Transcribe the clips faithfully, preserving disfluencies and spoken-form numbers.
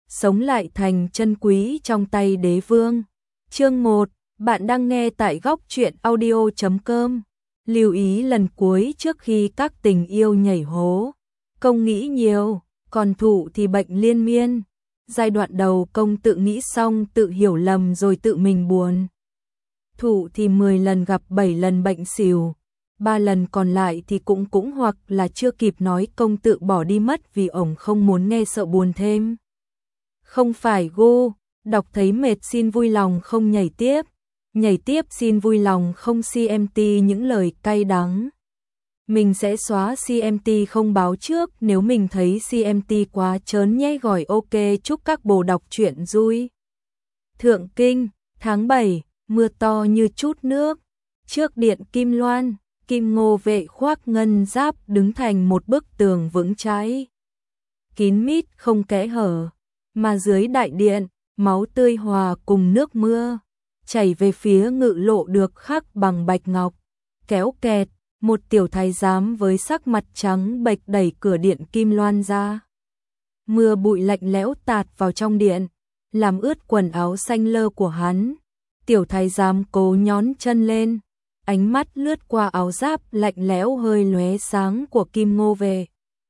sống lại thành chân quý trong tay đế vương. Chương một, bạn đang nghe tại góc truyện audio chấm com. Lưu ý lần cuối trước khi các tình yêu nhảy hố. Công nghĩ nhiều, còn Thụ thì bệnh liên miên. Giai đoạn đầu Công tự nghĩ xong tự hiểu lầm rồi tự mình buồn. Thụ thì mười lần gặp bảy lần bệnh xỉu. Ba lần còn lại thì cũng cũng hoặc là chưa kịp nói Công tự bỏ đi mất vì ổng không muốn nghe sợ buồn thêm. Không phải gu, đọc thấy mệt xin vui lòng không nhảy tiếp. Nhảy tiếp xin vui lòng không xê em tê những lời cay đắng. Mình sẽ xóa xê em tê không báo trước nếu mình thấy xê em tê quá chớn nhé, gọi ok. Chúc các bồ đọc truyện vui. Thượng Kinh, tháng bảy, mưa to như chút nước. Trước điện Kim Loan, Kim Ngô vệ khoác ngân giáp đứng thành một bức tường vững chãi. Kín mít không kẽ hở, mà dưới đại điện, máu tươi hòa cùng nước mưa, chảy về phía ngự lộ được khắc bằng bạch ngọc. Kéo kẹt, một tiểu thái giám với sắc mặt trắng bệch đẩy cửa điện Kim Loan ra. Mưa bụi lạnh lẽo tạt vào trong điện, làm ướt quần áo xanh lơ của hắn. Tiểu thái giám cố nhón chân lên, ánh mắt lướt qua áo giáp lạnh lẽo hơi lóe sáng của Kim Ngô vệ.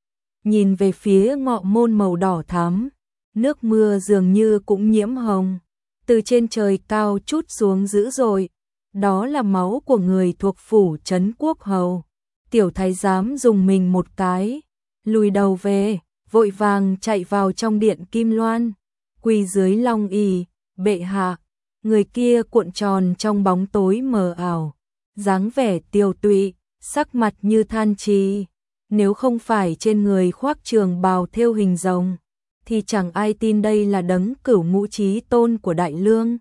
Nhìn về phía ngọ môn màu đỏ thắm, nước mưa dường như cũng nhiễm hồng, từ trên trời cao trút xuống dữ dội. Đó là máu của người thuộc phủ trấn quốc hầu. Tiểu thái giám dùng mình một cái, lùi đầu về, vội vàng chạy vào trong điện Kim Loan, quỳ dưới long ỷ, bệ hạ. Người kia cuộn tròn trong bóng tối mờ ảo, dáng vẻ tiều tụy, sắc mặt như than trì. Nếu không phải trên người khoác trường bào thêu hình rồng, thì chẳng ai tin đây là đấng cửu ngũ chí tôn của Đại Lương.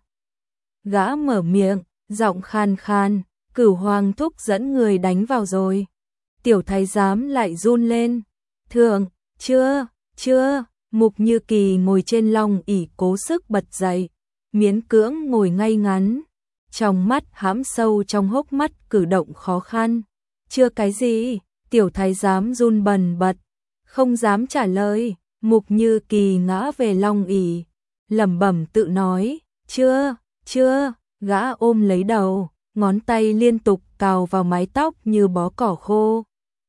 Gã mở miệng, giọng khan khan, Cửu hoàng thúc dẫn người đánh vào rồi. Tiểu thái giám lại run lên. Thượng, chưa, chưa. Mục Như Kỳ ngồi trên long ỷ cố sức bật dậy, miễn cưỡng ngồi ngay ngắn, trong mắt hãm sâu trong hốc mắt cử động khó khăn. Chưa cái gì? Tiểu thái giám run bần bật, không dám trả lời. Mục Như Kỳ ngã về long ỷ, lẩm bẩm tự nói, chưa, chưa. Gã ôm lấy đầu, ngón tay liên tục cào vào mái tóc như bó cỏ khô.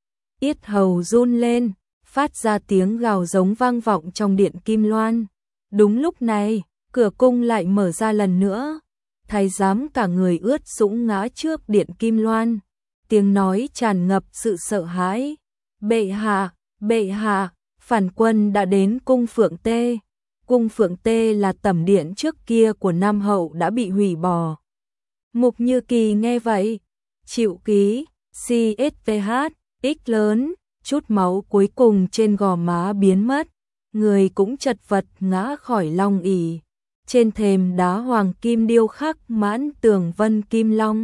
Yết hầu run lên, phát ra tiếng gào giống vang vọng trong điện Kim Loan. Đúng lúc này, cửa cung lại mở ra lần nữa. Thái giám cả người ướt sũng ngã trước điện Kim Loan. Tiếng nói tràn ngập sự sợ hãi. Bệ hạ, bệ hạ, phản quân đã đến cung Phượng Tê. Cung Phượng Tê là tẩm điện trước kia của Nam Hậu đã bị hủy bỏ. Mục Như Kỳ nghe vậy, chịu ký, xê ét vê hát, X lớn, chút máu cuối cùng trên gò má biến mất. Người cũng chật vật ngã khỏi long ỷ. Trên thềm đá hoàng kim điêu khắc mãn tường vân kim long.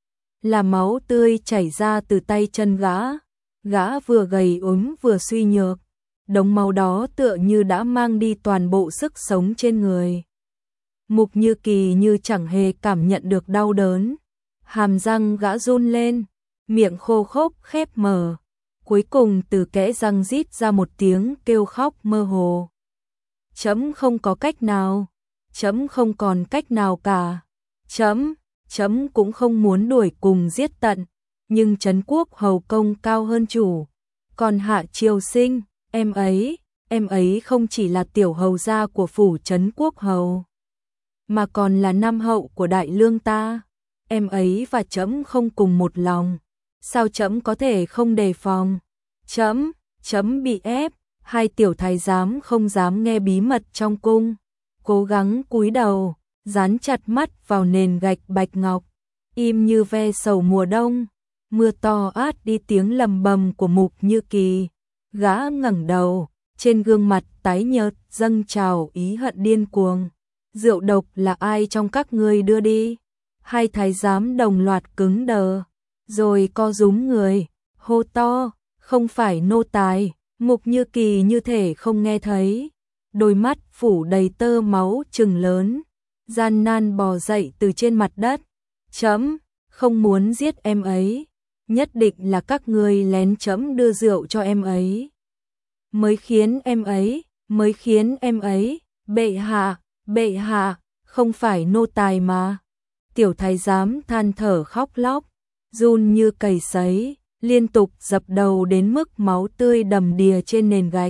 Là máu tươi chảy ra từ tay chân gã. Gã vừa gầy ốm vừa suy nhược. Đống máu đó tựa như đã mang đi toàn bộ sức sống trên người. Mục Như Kỳ như chẳng hề cảm nhận được đau đớn. Hàm răng gã run lên, miệng khô khốc khép mở. Cuối cùng từ kẽ răng rít ra một tiếng kêu khóc mơ hồ. Chấm không có cách nào. Chấm không còn cách nào cả. Chấm, chấm cũng không muốn đuổi cùng giết tận. Nhưng trấn quốc hầu công cao hơn chủ. Còn Hạ Triều Sinh, em ấy, em ấy không chỉ là tiểu hầu gia của phủ trấn quốc hầu, mà còn là nam hậu của Đại Lương ta. Em ấy và chấm không cùng một lòng. Sao chấm có thể không đề phòng? Chấm, chấm bị ép. Hai tiểu thái giám không dám nghe bí mật trong cung, cố gắng cúi đầu, dán chặt mắt vào nền gạch bạch ngọc, im như ve sầu mùa đông. Mưa to át đi tiếng lầm bầm của Mục Như Kỳ. Gã ngẩng đầu, trên gương mặt tái nhợt dâng trào ý hận điên cuồng. Rượu độc là ai trong các ngươi đưa đi? Hai thái giám đồng loạt cứng đờ, rồi co rúm người, hô to, không phải nô tài. Mục Như Kỳ như thể không nghe thấy, đôi mắt phủ đầy tơ máu trừng lớn, gian nan bò dậy từ trên mặt đất. Chấm, không muốn giết em ấy, nhất định là các ngươi lén chấm đưa rượu cho em ấy. Mới khiến em ấy, mới khiến em ấy, Bệ hạ, bệ hạ, không phải nô tài mà. Tiểu thái giám than thở khóc lóc, run như cầy sấy, liên tục dập đầu đến mức máu tươi đầm đìa trên nền gạch.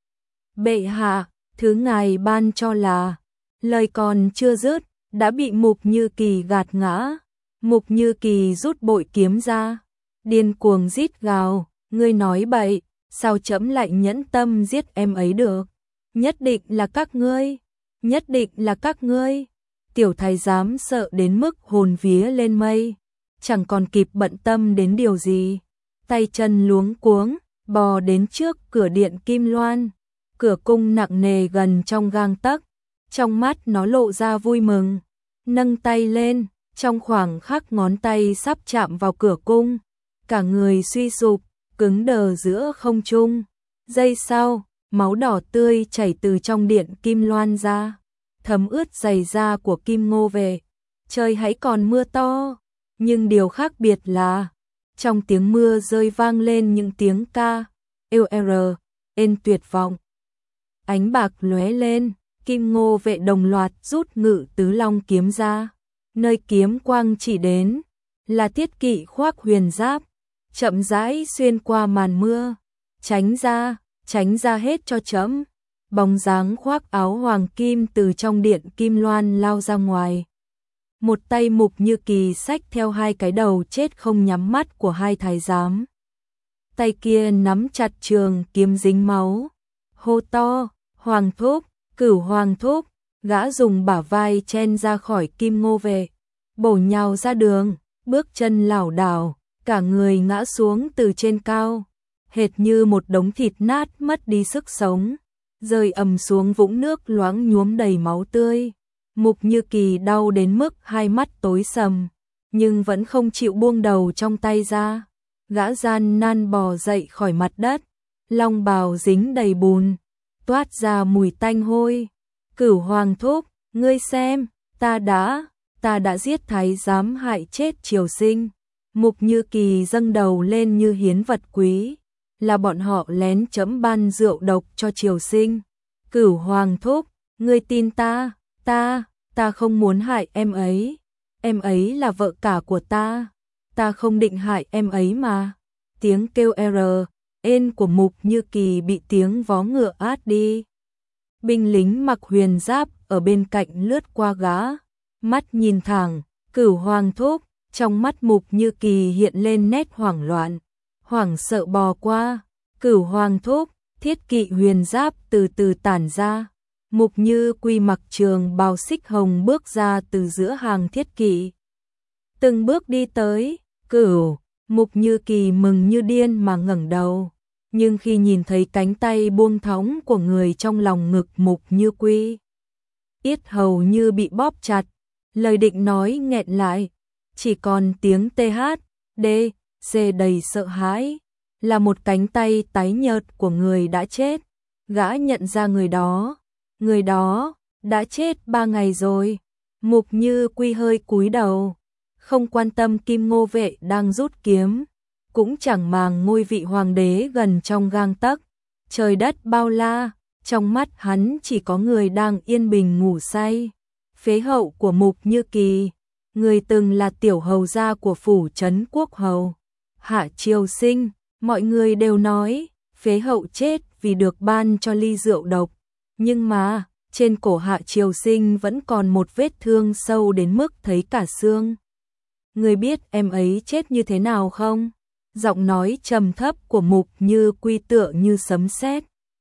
Bệ hạ, thứ ngài ban cho là, lời còn chưa dứt, đã bị Mục Như Kỳ gạt ngã. Mục Như Kỳ rút bội kiếm ra, điên cuồng rít gào, ngươi nói bậy, sao trẫm lại nhẫn tâm giết em ấy được? Nhất định là các ngươi, nhất định là các ngươi. Tiểu thái giám sợ đến mức hồn vía lên mây, chẳng còn kịp bận tâm đến điều gì, tay chân luống cuống, bò đến trước cửa điện Kim Loan. Cửa cung nặng nề gần trong gang tấc, trong mắt nó lộ ra vui mừng, nâng tay lên, trong khoảng khắc ngón tay sắp chạm vào cửa cung, cả người suy sụp, cứng đờ giữa không trung. Giây sau, máu đỏ tươi chảy từ trong điện Kim Loan ra, thấm ướt giày da của Kim Ngô Vệ. Trời hãy còn mưa to, nhưng điều khác biệt là, trong tiếng mưa rơi vang lên những tiếng ca, êu er, ên tuyệt vọng. Ánh bạc lóe lên, Kim Ngô Vệ đồng loạt rút Ngự Tứ Long kiếm ra, nơi kiếm quang chỉ đến là thiết kỵ khoác huyền giáp, chậm rãi xuyên qua màn mưa, tránh ra, tránh ra hết cho trẫm. Bóng dáng khoác áo hoàng kim từ trong điện Kim Loan lao ra ngoài. Một tay Mục Như Kỳ xách theo hai cái đầu chết không nhắm mắt của hai thái giám. Tay kia nắm chặt trường kiếm dính máu, hô to, Hoàng thúc, Cửu Hoàng thúc. Gã dùng bả vai chen ra khỏi Kim Ngô Vệ, bổ nhào ra đường, bước chân lảo đảo, cả người ngã xuống từ trên cao, hệt như một đống thịt nát mất đi sức sống, rơi ầm xuống vũng nước loãng nhuốm đầy máu tươi. Mục Như Kỳ đau đến mức hai mắt tối sầm, nhưng vẫn không chịu buông đầu trong tay ra. Gã gian nan bò dậy khỏi mặt đất, long bào dính đầy bùn, toát ra mùi tanh hôi. Cửu Hoàng thúc, ngươi xem, ta đã, ta đã giết thái giám hại chết Triều Sinh. Mục Như Kỳ dâng đầu lên như hiến vật quý, là bọn họ lén chấm ban rượu độc cho Triều Sinh. Cửu Hoàng thúc, ngươi tin ta, ta, ta không muốn hại em ấy, em ấy là vợ cả của ta, ta không định hại em ấy mà. Tiếng kêu er, ên của Mục Như Kỳ bị tiếng vó ngựa át đi. Binh lính mặc huyền giáp ở bên cạnh lướt qua gã, mắt nhìn thẳng, Cửu Hoàng thúc, trong mắt Mục Như Kỳ hiện lên nét hoảng loạn, hoảng sợ bò qua. Cửu Hoàng thúc, thiết kỵ huyền giáp từ từ tản ra. Mục Như Quy mặc trường bào xích hồng bước ra từ giữa hàng thiết kỵ, từng bước đi tới. Cửu, Mục Như Kỳ mừng như điên mà ngẩng đầu, nhưng khi nhìn thấy cánh tay buông thõng của người trong lòng ngực Mục Như Quy, yết hầu như bị bóp chặt, lời định nói nghẹn lại, chỉ còn tiếng tê hát, đê, xê đầy sợ hãi, là một cánh tay tái nhợt của người đã chết. Gã nhận ra người đó, người đó đã chết ba ngày rồi. Mục Như Quy hơi cúi đầu, không quan tâm Kim Ngô Vệ đang rút kiếm, cũng chẳng màng ngôi vị hoàng đế gần trong gang tấc, trời đất bao la, trong mắt hắn chỉ có người đang yên bình ngủ say. Phế hậu của Mục Như Kỳ, người từng là tiểu hầu gia của phủ trấn quốc hầu Hạ Triều Sinh, mọi người đều nói phế hậu chết vì được ban cho ly rượu độc, nhưng mà trên cổ Hạ Triều Sinh vẫn còn một vết thương sâu đến mức thấy cả xương. Người biết em ấy chết như thế nào không? Giọng nói trầm thấp của Mục Như Quy tựa như sấm sét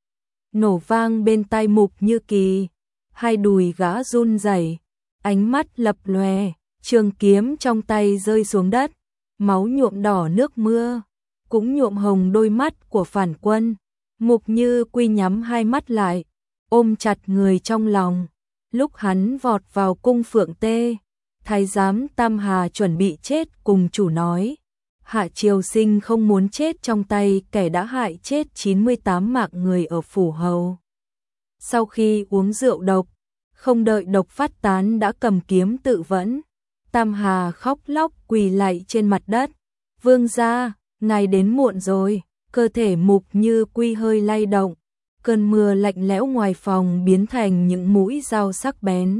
nổ vang bên tai Mục Như Kỳ, hai đùi gã run rẩy, ánh mắt lập lòe, trường kiếm trong tay rơi xuống đất, máu nhuộm đỏ nước mưa, cũng nhuộm hồng đôi mắt của phản quân. Mục Như Quy nhắm hai mắt lại, ôm chặt người trong lòng. Lúc hắn vọt vào cung Phượng Tê, thái giám Tam Hà chuẩn bị chết cùng chủ nói, Hạ Triều Sinh không muốn chết trong tay kẻ đã hại chết chín mươi tám mạng người ở phủ hầu. Sau khi uống rượu độc, không đợi độc phát tán đã cầm kiếm tự vẫn. Tam Hà khóc lóc quỳ lạy trên mặt đất, vương gia, ngài đến muộn rồi. Cơ thể Mục Như Quy hơi lay động, cơn mưa lạnh lẽo ngoài phòng biến thành những mũi dao sắc bén.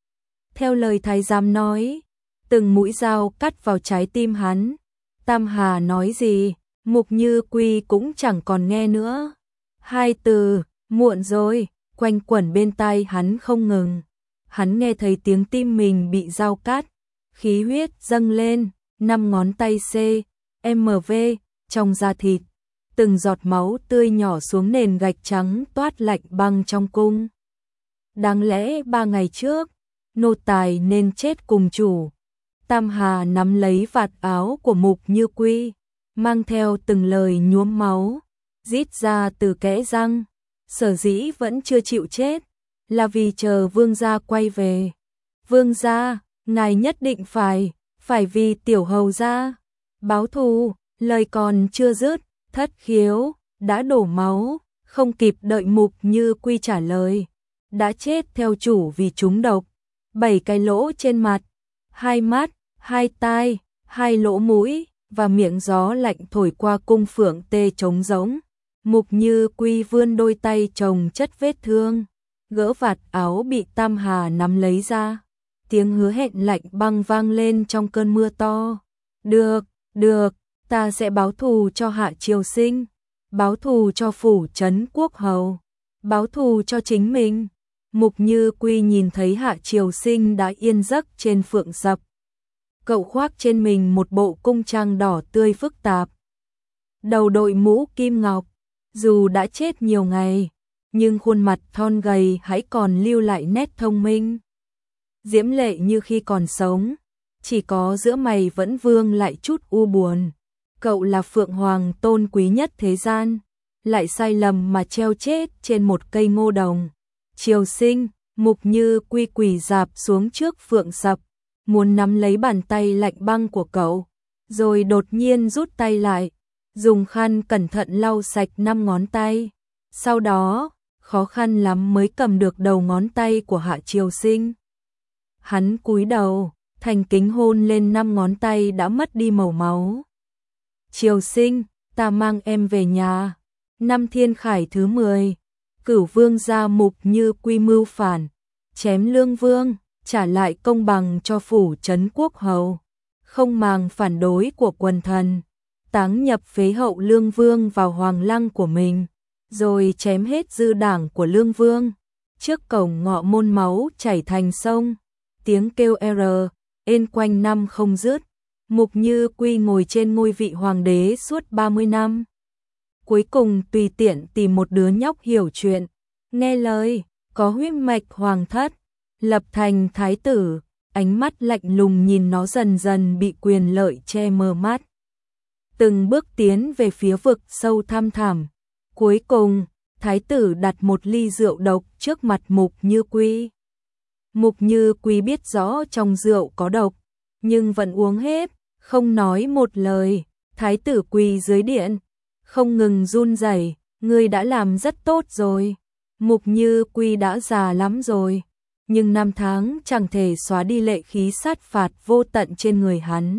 Theo lời thái giám nói, từng mũi dao cắt vào trái tim hắn. Tam Hà nói gì, Mục Như Quy cũng chẳng còn nghe nữa. Hai từ, muộn rồi, quanh quẩn bên tai hắn không ngừng. Hắn nghe thấy tiếng tim mình bị dao cắt, khí huyết dâng lên, năm ngón tay C, M V, trong da thịt. Từng giọt máu tươi nhỏ xuống nền gạch trắng toát lạnh băng trong cung. Đáng lẽ ba ngày trước, nô tài nên chết cùng chủ. Tam Hà nắm lấy vạt áo của Mục Như Quy, mang theo từng lời nhuốm máu, rít ra từ kẽ răng. Sở dĩ vẫn chưa chịu chết, là vì chờ vương gia quay về. Vương gia, ngài nhất định phải, phải vì tiểu hầu gia báo thù. Lời còn chưa dứt, thất khiếu đã đổ máu, không kịp đợi Mục Như Quy trả lời, đã chết theo chủ vì trúng độc. Bảy cái lỗ trên mặt, hai mắt, hai tai, hai lỗ mũi và miệng gió lạnh thổi qua cung phượng tê trống rỗng. Mục Như Quy vươn đôi tay chồng chất vết thương, gỡ vạt áo bị Tam Hà nắm lấy ra. Tiếng hứa hẹn lạnh băng vang lên trong cơn mưa to. Được, được, ta sẽ báo thù cho Hạ Triều Sinh, báo thù cho phủ trấn quốc hầu, báo thù cho chính mình. Mục Như Quy nhìn thấy Hạ Triều Sinh đã yên giấc trên phượng dập. Cậu khoác trên mình một bộ cung trang đỏ tươi phức tạp. Đầu đội mũ kim ngọc, dù đã chết nhiều ngày, nhưng khuôn mặt thon gầy hãy còn lưu lại nét thông minh. Diễm lệ như khi còn sống, chỉ có giữa mày vẫn vương lại chút u buồn. Cậu là phượng hoàng tôn quý nhất thế gian, lại sai lầm mà treo chết trên một cây ngô đồng. Triều Sinh, Mục Như Quy quỳ rạp xuống trước phượng sập, muốn nắm lấy bàn tay lạnh băng của cậu, rồi đột nhiên rút tay lại, dùng khăn cẩn thận lau sạch năm ngón tay. Sau đó, khó khăn lắm mới cầm được đầu ngón tay của Hạ Triều Sinh. Hắn cúi đầu, thành kính hôn lên năm ngón tay đã mất đi màu máu. Triều Sinh, ta mang em về nhà. Năm Thiên Khải thứ mười, Cửu Vương gia Mục Như Quy mưu phản, chém Lương Vương, trả lại công bằng cho phủ trấn quốc hầu, không màng phản đối của quần thần, táng nhập phế hậu Lương Vương vào hoàng lăng của mình, rồi chém hết dư đảng của Lương Vương. Trước cổng ngọ môn máu chảy thành sông, tiếng kêu R, ên quanh năm không dứt. Mục Như Quy ngồi trên ngôi vị hoàng đế suốt ba mươi năm. Cuối cùng tùy tiện tìm một đứa nhóc hiểu chuyện, nghe lời, có huyết mạch hoàng thất, lập thành thái tử. Ánh mắt lạnh lùng nhìn nó dần dần bị quyền lợi che mờ mắt. Từng bước tiến về phía vực sâu thăm thẳm. Cuối cùng, thái tử đặt một ly rượu độc trước mặt Mục Như Quy. Mục Như Quy biết rõ trong rượu có độc, nhưng vẫn uống hết, không nói một lời. Thái tử quỳ dưới điện, không ngừng run rẩy, ngươi đã làm rất tốt rồi. Mục Như Quy đã già lắm rồi, nhưng năm tháng chẳng thể xóa đi lệ khí sát phạt vô tận trên người hắn.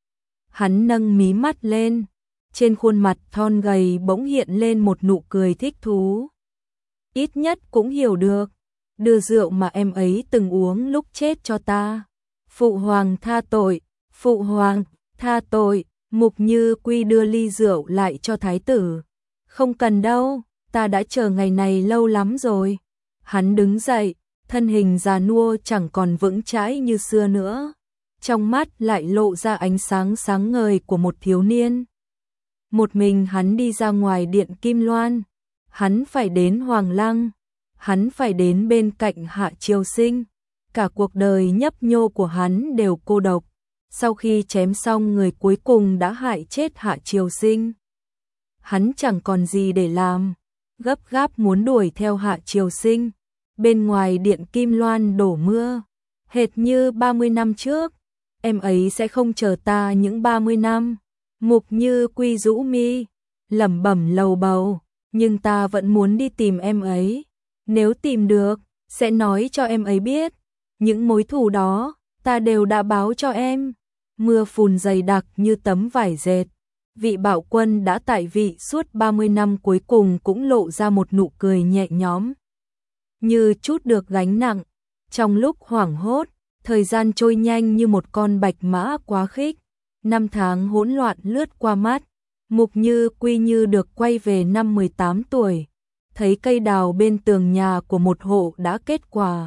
Hắn nâng mí mắt lên, trên khuôn mặt thon gầy bỗng hiện lên một nụ cười thích thú. Ít nhất cũng hiểu được, đưa rượu mà em ấy từng uống lúc chết cho ta. Phụ hoàng tha tội, phụ hoàng tha tội. Mục Như Quy đưa ly rượu lại cho thái tử. Không cần đâu, ta đã chờ ngày này lâu lắm rồi. Hắn đứng dậy, thân hình già nua chẳng còn vững chãi như xưa nữa. Trong mắt lại lộ ra ánh sáng sáng ngời của một thiếu niên. Một mình hắn đi ra ngoài điện Kim Loan. Hắn phải đến Hoàng Lăng. Hắn phải đến bên cạnh Hạ Triều Sinh. Cả cuộc đời nhấp nhô của hắn đều cô độc. Sau khi chém xong người cuối cùng đã hại chết Hạ Triều Sinh. Hắn chẳng còn gì để làm, gấp gáp muốn đuổi theo Hạ Triều Sinh. Bên ngoài điện Kim Loan đổ mưa, hệt như ba mươi năm trước, em ấy sẽ không chờ ta những ba mươi năm. Mục Như Quy rũ mi, lẩm bẩm lầu bầu, nhưng ta vẫn muốn đi tìm em ấy. Nếu tìm được, sẽ nói cho em ấy biết, những mối thù đó, ta đều đã báo cho em. Mưa phùn dày đặc như tấm vải dệt, vị bạo quân đã tại vị suốt ba mươi năm cuối cùng cũng lộ ra một nụ cười nhẹ nhõm, như chút được gánh nặng. Trong lúc hoảng hốt, thời gian trôi nhanh như một con bạch mã quá khích, năm tháng hỗn loạn lướt qua mắt. Mục Như Quy như được quay về năm mười tám tuổi, thấy cây đào bên tường nhà của một hộ đã kết quả.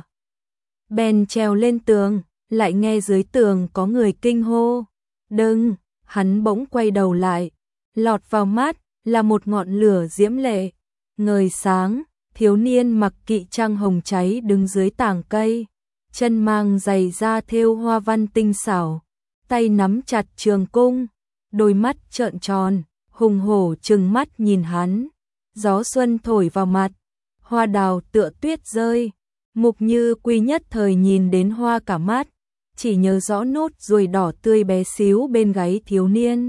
Bèn trèo lên tường, lại nghe dưới tường có người kinh hô, "Đừng!" Hắn bỗng quay đầu lại, lọt vào mắt là một ngọn lửa diễm lệ, ngời sáng, thiếu niên mặc kỵ trang hồng cháy đứng dưới tàng cây, chân mang giày da thêu hoa văn tinh xảo, tay nắm chặt trường cung, đôi mắt trợn tròn, hùng hổ trừng mắt nhìn hắn. Gió xuân thổi vào mặt, hoa đào tựa tuyết rơi. Mục Như Quy nhất thời nhìn đến hoa cả mắt, chỉ nhớ rõ nốt ruồi đỏ tươi bé xíu bên gáy thiếu niên.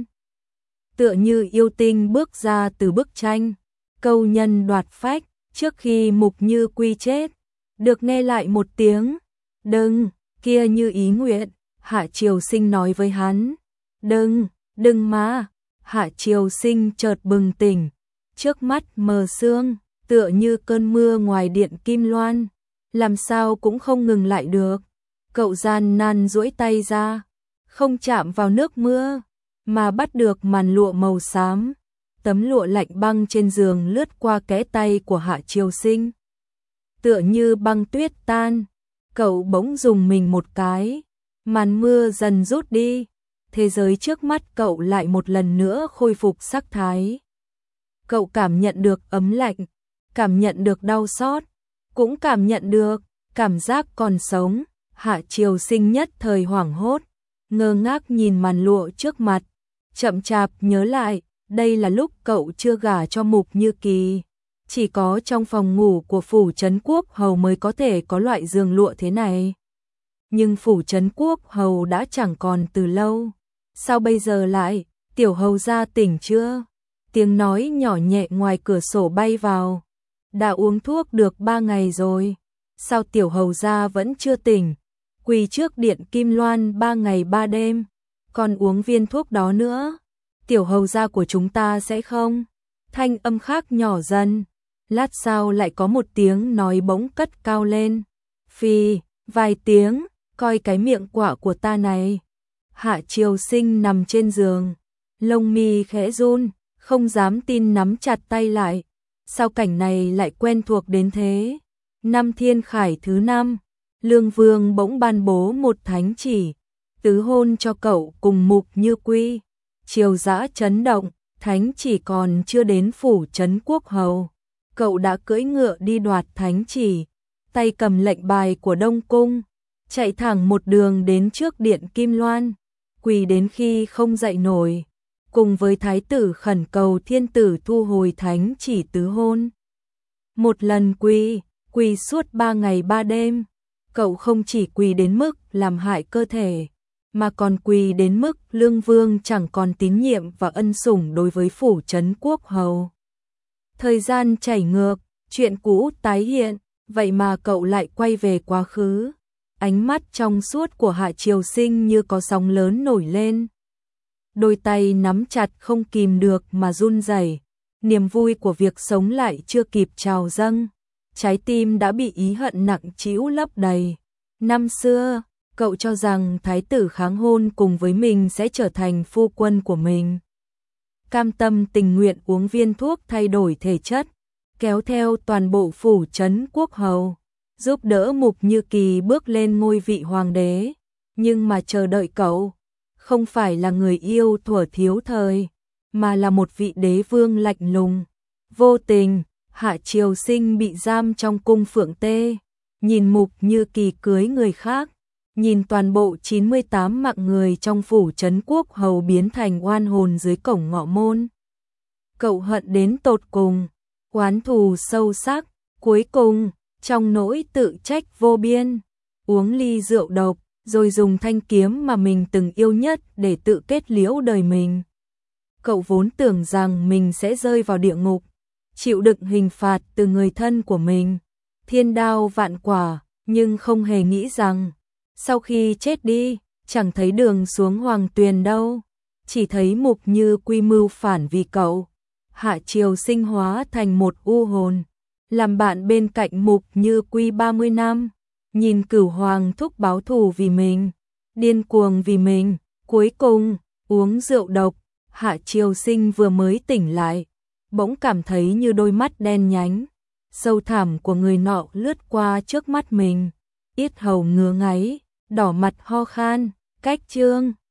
Tựa như yêu tinh bước ra từ bức tranh, câu nhân đoạt phách. Trước khi Mục Như Quy chết, được nghe lại một tiếng "Đừng!" kia như ý nguyện. Hạ Triều Sinh nói với hắn, "Đừng, đừng mà." Hạ Triều Sinh chợt bừng tỉnh, trước mắt mờ sương, tựa như cơn mưa ngoài điện Kim Loan, làm sao cũng không ngừng lại được. Cậu gian nan duỗi tay ra, không chạm vào nước mưa, mà bắt được màn lụa màu xám. Tấm lụa lạnh băng trên giường lướt qua kẽ tay của Hạ Triều Sinh, tựa như băng tuyết tan. Cậu bỗng dùng mình một cái, màn mưa dần rút đi, thế giới trước mắt cậu lại một lần nữa khôi phục sắc thái. Cậu cảm nhận được ấm lạnh, cảm nhận được đau xót, cũng cảm nhận được cảm giác còn sống. Hạ Triều Sinh nhất thời hoảng hốt, ngơ ngác nhìn màn lụa trước mặt, chậm chạp nhớ lại, đây là lúc cậu chưa gả cho Mục Như Kỳ. Chỉ có trong phòng ngủ của phủ trấn quốc hầu mới có thể có loại giường lụa thế này. Nhưng phủ trấn quốc hầu đã chẳng còn từ lâu. Sao bây giờ lại, tiểu hầu gia tỉnh chưa? Tiếng nói nhỏ nhẹ ngoài cửa sổ bay vào. Đã uống thuốc được ba ngày rồi. Sao tiểu hầu gia vẫn chưa tỉnh? Quỳ trước điện Kim Loan ba ngày ba đêm. Còn uống viên thuốc đó nữa. Tiểu hầu gia của chúng ta sẽ không? Thanh âm khác nhỏ dần. Lát sau lại có một tiếng nói bỗng cất cao lên. Phì, vài tiếng, coi cái miệng quả của ta này. Hạ Triều Sinh nằm trên giường, lông mi khẽ run, không dám tin nắm chặt tay lại. Sao cảnh này lại quen thuộc đến thế? Năm Thiên Khải thứ năm, Lương Vương bỗng ban bố một thánh chỉ, tứ hôn cho cậu cùng Mục Như Quy. Triều dã chấn động, thánh chỉ còn chưa đến phủ trấn quốc hầu, cậu đã cưỡi ngựa đi đoạt thánh chỉ, tay cầm lệnh bài của Đông Cung, chạy thẳng một đường đến trước điện Kim Loan, quỳ đến khi không dậy nổi, cùng với thái tử khẩn cầu thiên tử thu hồi thánh chỉ tứ hôn. Một lần quỳ, quỳ suốt ba ngày ba đêm, cậu không chỉ quỳ đến mức làm hại cơ thể, mà còn quỳ đến mức Lương Vương chẳng còn tín nhiệm và ân sủng đối với phủ trấn quốc hầu. Thời gian chảy ngược, chuyện cũ tái hiện, vậy mà cậu lại quay về quá khứ. Ánh mắt trong suốt của Hạ Triều Sinh như có sóng lớn nổi lên. Đôi tay nắm chặt không kìm được mà run rẩy. Niềm vui của việc sống lại chưa kịp trào dâng, trái tim đã bị ý hận nặng trĩu lấp đầy. Năm xưa, cậu cho rằng thái tử kháng hôn cùng với mình sẽ trở thành phu quân của mình. Cam tâm tình nguyện uống viên thuốc thay đổi thể chất, kéo theo toàn bộ phủ trấn quốc hầu, giúp đỡ Mục Như Kỳ bước lên ngôi vị hoàng đế. Nhưng mà chờ đợi cậu, không phải là người yêu thuở thiếu thời, mà là một vị đế vương lạnh lùng, vô tình. Hạ Triều Sinh bị giam trong cung Phượng Tê, nhìn Mục Như Kỳ cưới người khác, nhìn toàn bộ chín mươi tám mạng người trong phủ trấn quốc hầu biến thành oan hồn dưới cổng ngọ môn. Cậu hận đến tột cùng, oán thù sâu sắc, cuối cùng, trong nỗi tự trách vô biên, uống ly rượu độc, rồi dùng thanh kiếm mà mình từng yêu nhất để tự kết liễu đời mình. Cậu vốn tưởng rằng mình sẽ rơi vào địa ngục, chịu đựng hình phạt từ người thân của mình, thiên đao vạn quả, nhưng không hề nghĩ rằng, sau khi chết đi, chẳng thấy đường xuống hoàng tuyền đâu. chỉ thấy Mục Như Quy mưu phản vì cậu. Hạ Triều Sinh hóa thành một u hồn, làm bạn bên cạnh Mục Như Quy ba mươi năm, nhìn Cửu Hoàng thúc báo thù vì mình, điên cuồng vì mình, cuối cùng uống rượu độc. Hạ Triều Sinh vừa mới tỉnh lại, bỗng cảm thấy như đôi mắt đen nhánh, sâu thẳm của người nọ lướt qua trước mắt mình, yết hầu ngứa ngáy, đỏ mặt ho khan. Cách chương